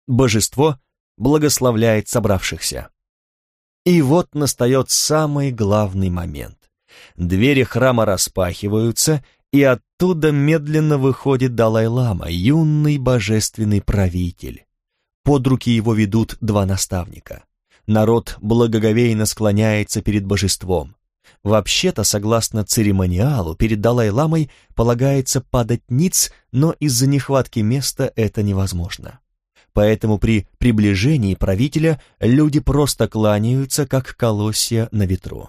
Божество благословляет собравшихся. И вот настает самый главный момент. Двери храма распахиваются, и оттуда медленно выходит Далай-лама, юный божественный правитель. Под руки его ведут два наставника. Народ благоговейно склоняется перед божеством. Вообще-то, согласно церемониалу, перед Далай-ламой полагается падать ниц, но из-за нехватки места это невозможно. Поэтому при приближении правителя люди просто кланяются, как колосья на ветру.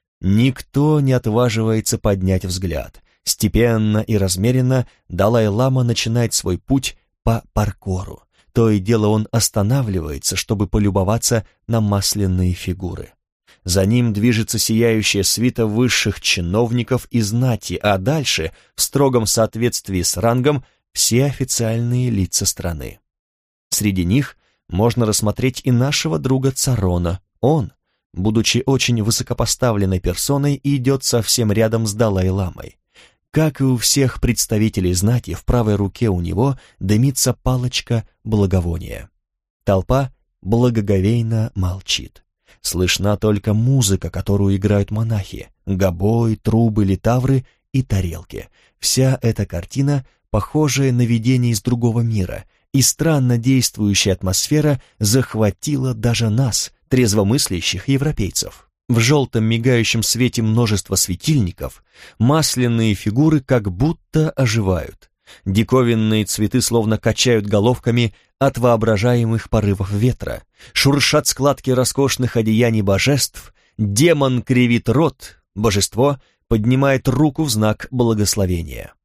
Никто не отваживается поднять взгляд. Степенно и размеренно Далай-лама начинает свой путь по паркору. То и дело он останавливается, чтобы полюбоваться на масляные фигуры. За ним движется сияющая свита высших чиновников и знати, а дальше, в строгом соответствии с рангом, все официальные лица страны. Среди них можно рассмотреть и нашего друга Царона. Он, будучи очень высокопоставленной персоной, идет совсем рядом с Далай-ламой. Как и у всех представителей знати, в правой руке у него дымится палочка благовония. Толпа благоговейно молчит. Слышна только музыка, которую играют монахи, гобой, трубы, литавры и тарелки. Вся эта картина, похожая на видение из другого мира, и странно действующая атмосфера захватила даже нас, трезвомыслящих европейцев. В желтом мигающем свете множества светильников масляные фигуры как будто оживают. Диковинные цветы словно качают головками от воображаемых порывов ветра, шуршат складки роскошных одеяний божеств, демон кривит рот, божество поднимает руку в знак благословения.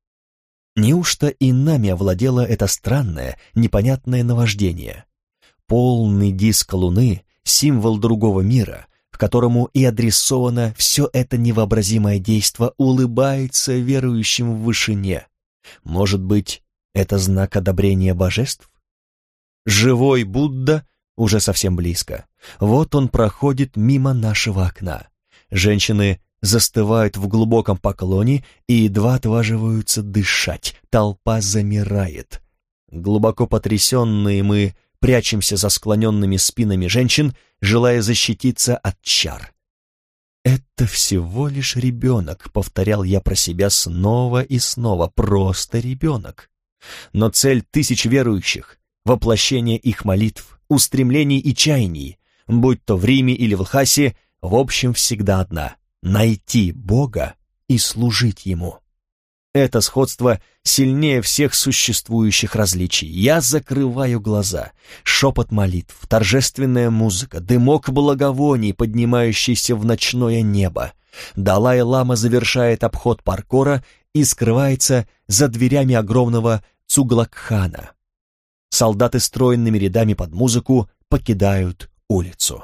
Неужто и нами овладело это странное, непонятное наваждение? Полный диск луны — символ другого мира, к которому и адресовано все это невообразимое действо, улыбается верующим в вышине. Может быть, это знак одобрения божеств? Живой Будда уже совсем близко. Вот он проходит мимо нашего окна. Женщины застывают в глубоком поклоне и едва отваживаются дышать. Толпа замирает. Глубоко потрясенные мы прячемся за склоненными спинами женщин, желая защититься от чар. «Это всего лишь ребенок», — повторял я про себя снова и снова, просто ребенок. Но цель тысяч верующих, воплощение их молитв, устремлений и чаяний, будь то в Риме или в Лхасе, в общем, всегда одна — найти Бога и служить Ему. Это сходство сильнее всех существующих различий. Я закрываю глаза. Шепот молитв, торжественная музыка, дымок благовоний, поднимающийся в ночное небо. Далай-лама завершает обход паркора и скрывается за дверями огромного Цуглакхана. Солдаты стройными рядами под музыку покидают улицу.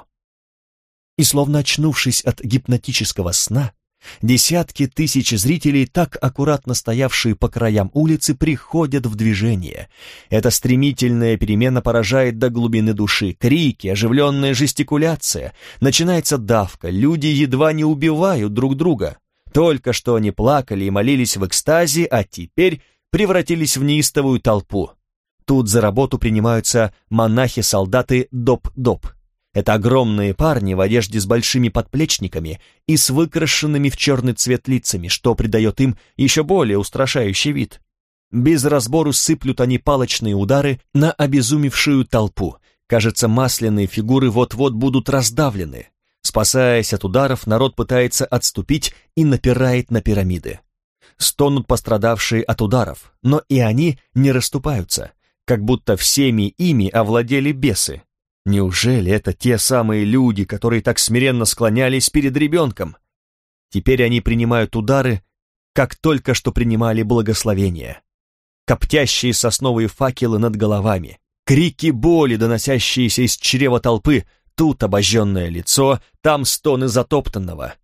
И словно очнувшись от гипнотического сна, десятки тысяч зрителей, так аккуратно стоявшие по краям улицы, приходят в движение. Эта стремительная перемена поражает до глубины души. Крики, оживленная жестикуляция, начинается давка, люди едва не убивают друг друга. Только что они плакали и молились в экстазе, а теперь превратились в неистовую толпу. Тут за работу принимаются монахи-солдаты доп-доп. Это огромные парни в одежде с большими подплечниками и с выкрашенными в черный цвет лицами, что придает им еще более устрашающий вид. Без разбору сыплют они палочные удары на обезумевшую толпу. Кажется, масляные фигуры вот-вот будут раздавлены. Спасаясь от ударов, народ пытается отступить и напирает на пирамиды. Стонут пострадавшие от ударов, но и они не расступаются, как будто всеми ими овладели бесы. Неужели это те самые люди, которые так смиренно склонялись перед ребенком? Теперь они принимают удары, как только что принимали благословения. Коптящие сосновые факелы над головами, крики боли, доносящиеся из чрева толпы, тут обожженное лицо, там стоны затоптанного.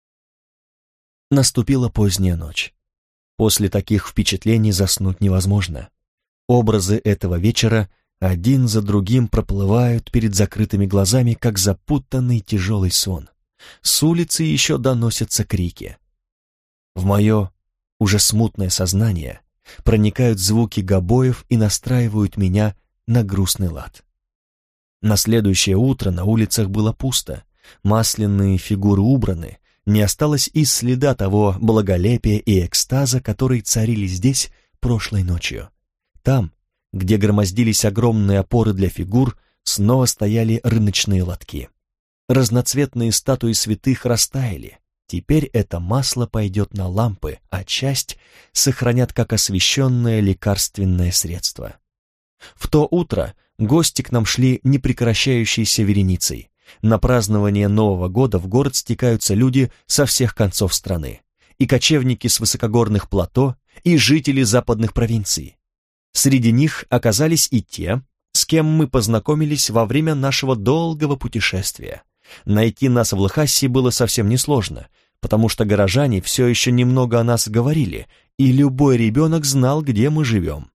Наступила поздняя ночь. После таких впечатлений заснуть невозможно. Образы этого вечера один за другим проплывают перед закрытыми глазами, как запутанный тяжелый сон. С улицы еще доносятся крики. В мое уже смутное сознание проникают звуки гобоев и настраивают меня на грустный лад. На следующее утро на улицах было пусто, масляные фигуры убраны, не осталось и следа того благолепия и экстаза, которые царили здесь прошлой ночью. Там, где громоздились огромные опоры для фигур, снова стояли рыночные лотки. Разноцветные статуи святых растаяли. Теперь это масло пойдет на лампы, а часть сохранят как освященное лекарственное средство. В то утро гости к нам шли непрекращающейся вереницей. На празднование Нового года в город стекаются люди со всех концов страны, и кочевники с высокогорных плато, и жители западных провинций. Среди них оказались и те, с кем мы познакомились во время нашего долгого путешествия. Найти нас в Лхасе было совсем несложно, потому что горожане все еще немного о нас говорили, и любой ребенок знал, где мы живем.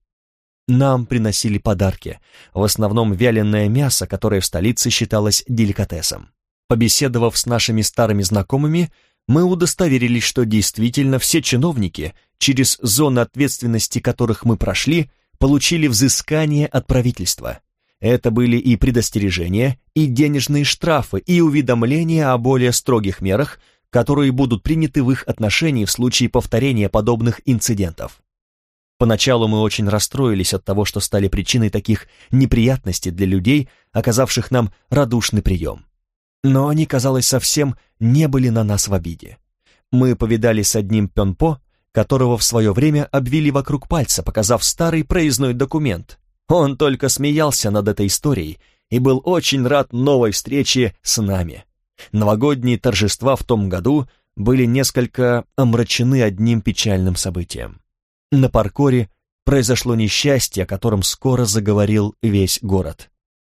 Нам приносили подарки, в основном вяленое мясо, которое в столице считалось деликатесом. Побеседовав с нашими старыми знакомыми, мы удостоверились, что действительно все чиновники, через зоны ответственности которых мы прошли, получили взыскание от правительства. Это были и предостережения, и денежные штрафы, и уведомления о более строгих мерах, которые будут приняты в их отношении в случае повторения подобных инцидентов. Поначалу мы очень расстроились от того, что стали причиной таких неприятностей для людей, оказавших нам радушный прием. Но они, казалось, совсем не были на нас в обиде. Мы повидались с одним пёнпо, которого в свое время обвили вокруг пальца, показав старый проездной документ. Он только смеялся над этой историей и был очень рад новой встрече с нами. Новогодние торжества в том году были несколько омрачены одним печальным событием. На Паркоре произошло несчастье, о котором скоро заговорил весь город.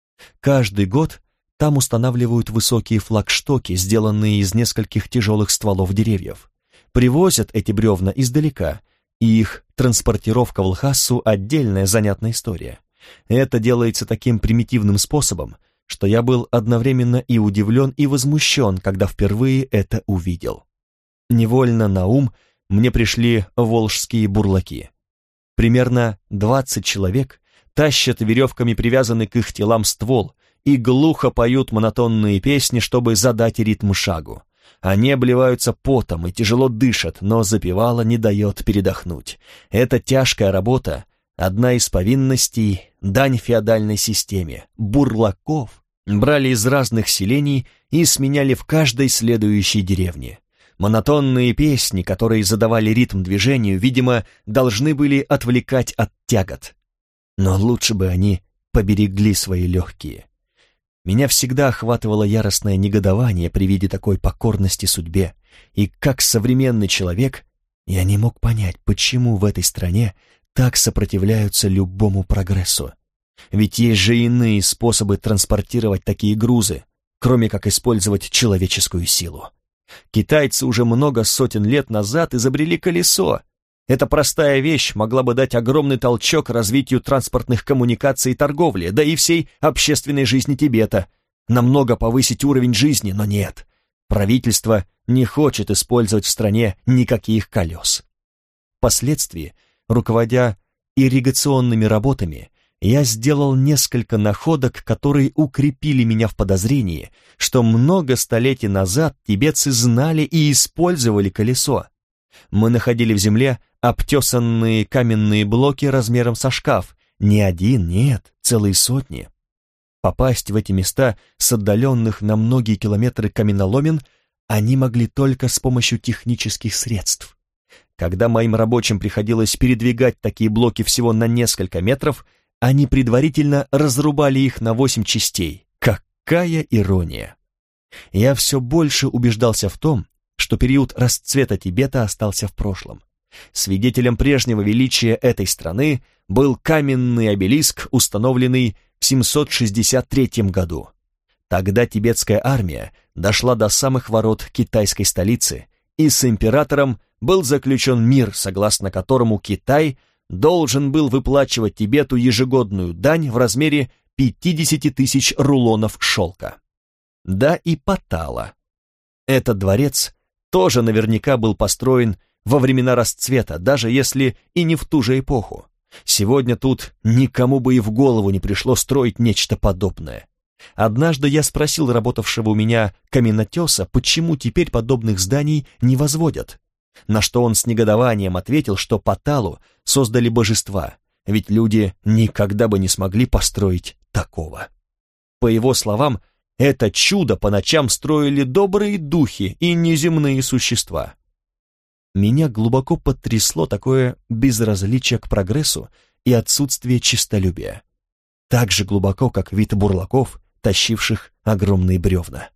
Каждый год там устанавливают высокие флагштоки, сделанные из нескольких тяжелых стволов деревьев. Привозят эти бревна издалека, и их транспортировка в Лхасу – отдельная занятная история. Это делается таким примитивным способом, что я был одновременно и удивлен, и возмущен, когда впервые это увидел. Невольно на ум мне пришли волжские бурлаки. Примерно 20 человек тащат веревками привязанный к их телам ствол и глухо поют монотонные песни, чтобы задать ритм шагу. Они обливаются потом и тяжело дышат, но запевала не дает передохнуть. Это тяжкая работа, одна из повинностей, дань феодальной системе. Бурлаков брали из разных селений и сменяли в каждой следующей деревне. Монотонные песни, которые задавали ритм движению, видимо, должны были отвлекать от тягот. Но лучше бы они поберегли свои легкие. Меня всегда охватывало яростное негодование при виде такой покорности судьбе, и как современный человек я не мог понять, почему в этой стране так сопротивляются любому прогрессу. Ведь есть же иные способы транспортировать такие грузы, кроме как использовать человеческую силу. Китайцы уже много сотен лет назад изобрели колесо. Эта простая вещь могла бы дать огромный толчок развитию транспортных коммуникаций и торговли, да и всей общественной жизни Тибета, намного повысить уровень жизни, но нет. Правительство не хочет использовать в стране никаких колес. Впоследствии, руководя ирригационными работами, я сделал несколько находок, которые укрепили меня в подозрении, что много столетий назад тибетцы знали и использовали колесо. Мы находили в земле обтесанные каменные блоки размером со шкаф, не один, нет, целые сотни. Попасть в эти места с отдаленных на многие километры каменоломен они могли только с помощью технических средств. Когда моим рабочим приходилось передвигать такие блоки всего на несколько метров, они предварительно разрубали их на 8 частей. Какая ирония! Я все больше убеждался в том, что период расцвета Тибета остался в прошлом. Свидетелем прежнего величия этой страны был каменный обелиск, установленный в 763 году. Тогда тибетская армия дошла до самых ворот китайской столицы, и с императором был заключен мир, согласно которому Китай должен был выплачивать Тибету ежегодную дань в размере 50 тысяч рулонов шелка. Да и Паттала. Этот дворец тоже наверняка был построен во времена расцвета, даже если и не в ту же эпоху. Сегодня тут никому бы и в голову не пришло строить нечто подобное. Однажды я спросил работавшего у меня каменотеса, почему теперь подобных зданий не возводят, на что он с негодованием ответил, что Паталу создали божества, ведь люди никогда бы не смогли построить такого. По его словам, это чудо по ночам строили добрые духи и неземные существа. Меня глубоко потрясло такое безразличие к прогрессу и отсутствие честолюбия. Так же глубоко, как вид бурлаков, тащивших огромные бревна.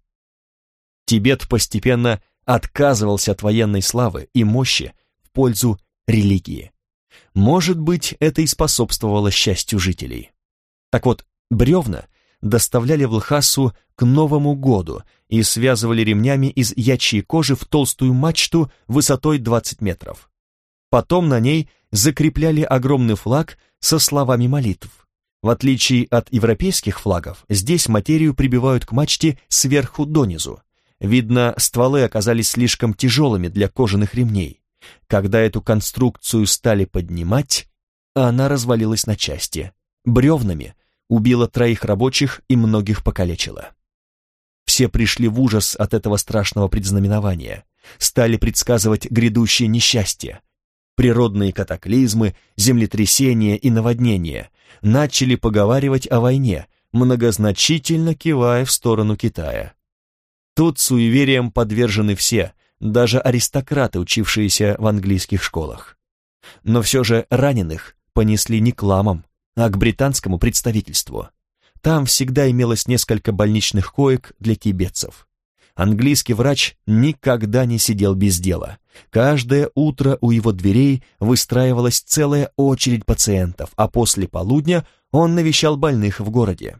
Тибет постепенно отказывался от военной славы и мощи в пользу религии. Может быть, это и способствовало счастью жителей. Так вот, бревна доставляли в Лхасу к Новому году и связывали ремнями из ячьей кожи в толстую мачту высотой 20 метров. Потом на ней закрепляли огромный флаг со словами молитв. В отличие от европейских флагов, здесь материю прибивают к мачте сверху донизу. Видно, стволы оказались слишком тяжелыми для кожаных ремней. Когда эту конструкцию стали поднимать, она развалилась на части. Бревнами убила 3 рабочих и многих покалечила. Все пришли в ужас от этого страшного предзнаменования, стали предсказывать грядущее несчастье. Природные катаклизмы, землетрясения и наводнения, начали поговаривать о войне, многозначительно кивая в сторону Китая. Тут суевериям подвержены все, даже аристократы, учившиеся в английских школах. Но все же раненых понесли не к ламам, а к британскому представительству. Там всегда имелось несколько больничных коек для тибетцев. Английский врач никогда не сидел без дела. Каждое утро у его дверей выстраивалась целая очередь пациентов, а после полудня он навещал больных в городе.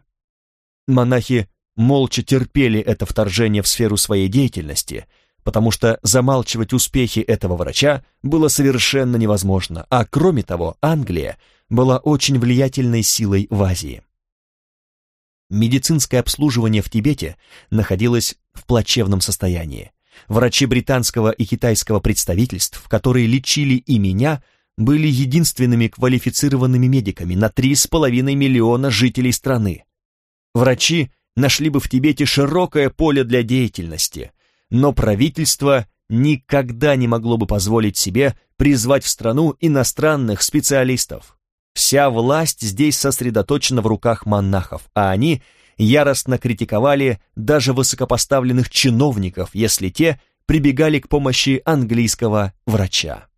Монахи молча терпели это вторжение в сферу своей деятельности, потому что замалчивать успехи этого врача было совершенно невозможно, а кроме того, Англия была очень влиятельной силой в Азии. Медицинское обслуживание в Тибете находилось в плачевном состоянии. Врачи британского и китайского представительств, которые лечили и меня, были единственными квалифицированными медиками на 3,5 миллиона жителей страны. Врачи нашли бы в Тибете широкое поле для деятельности, но правительство никогда не могло бы позволить себе призвать в страну иностранных специалистов. Вся власть здесь сосредоточена в руках монахов, а они яростно критиковали даже высокопоставленных чиновников, если те прибегали к помощи английского врача.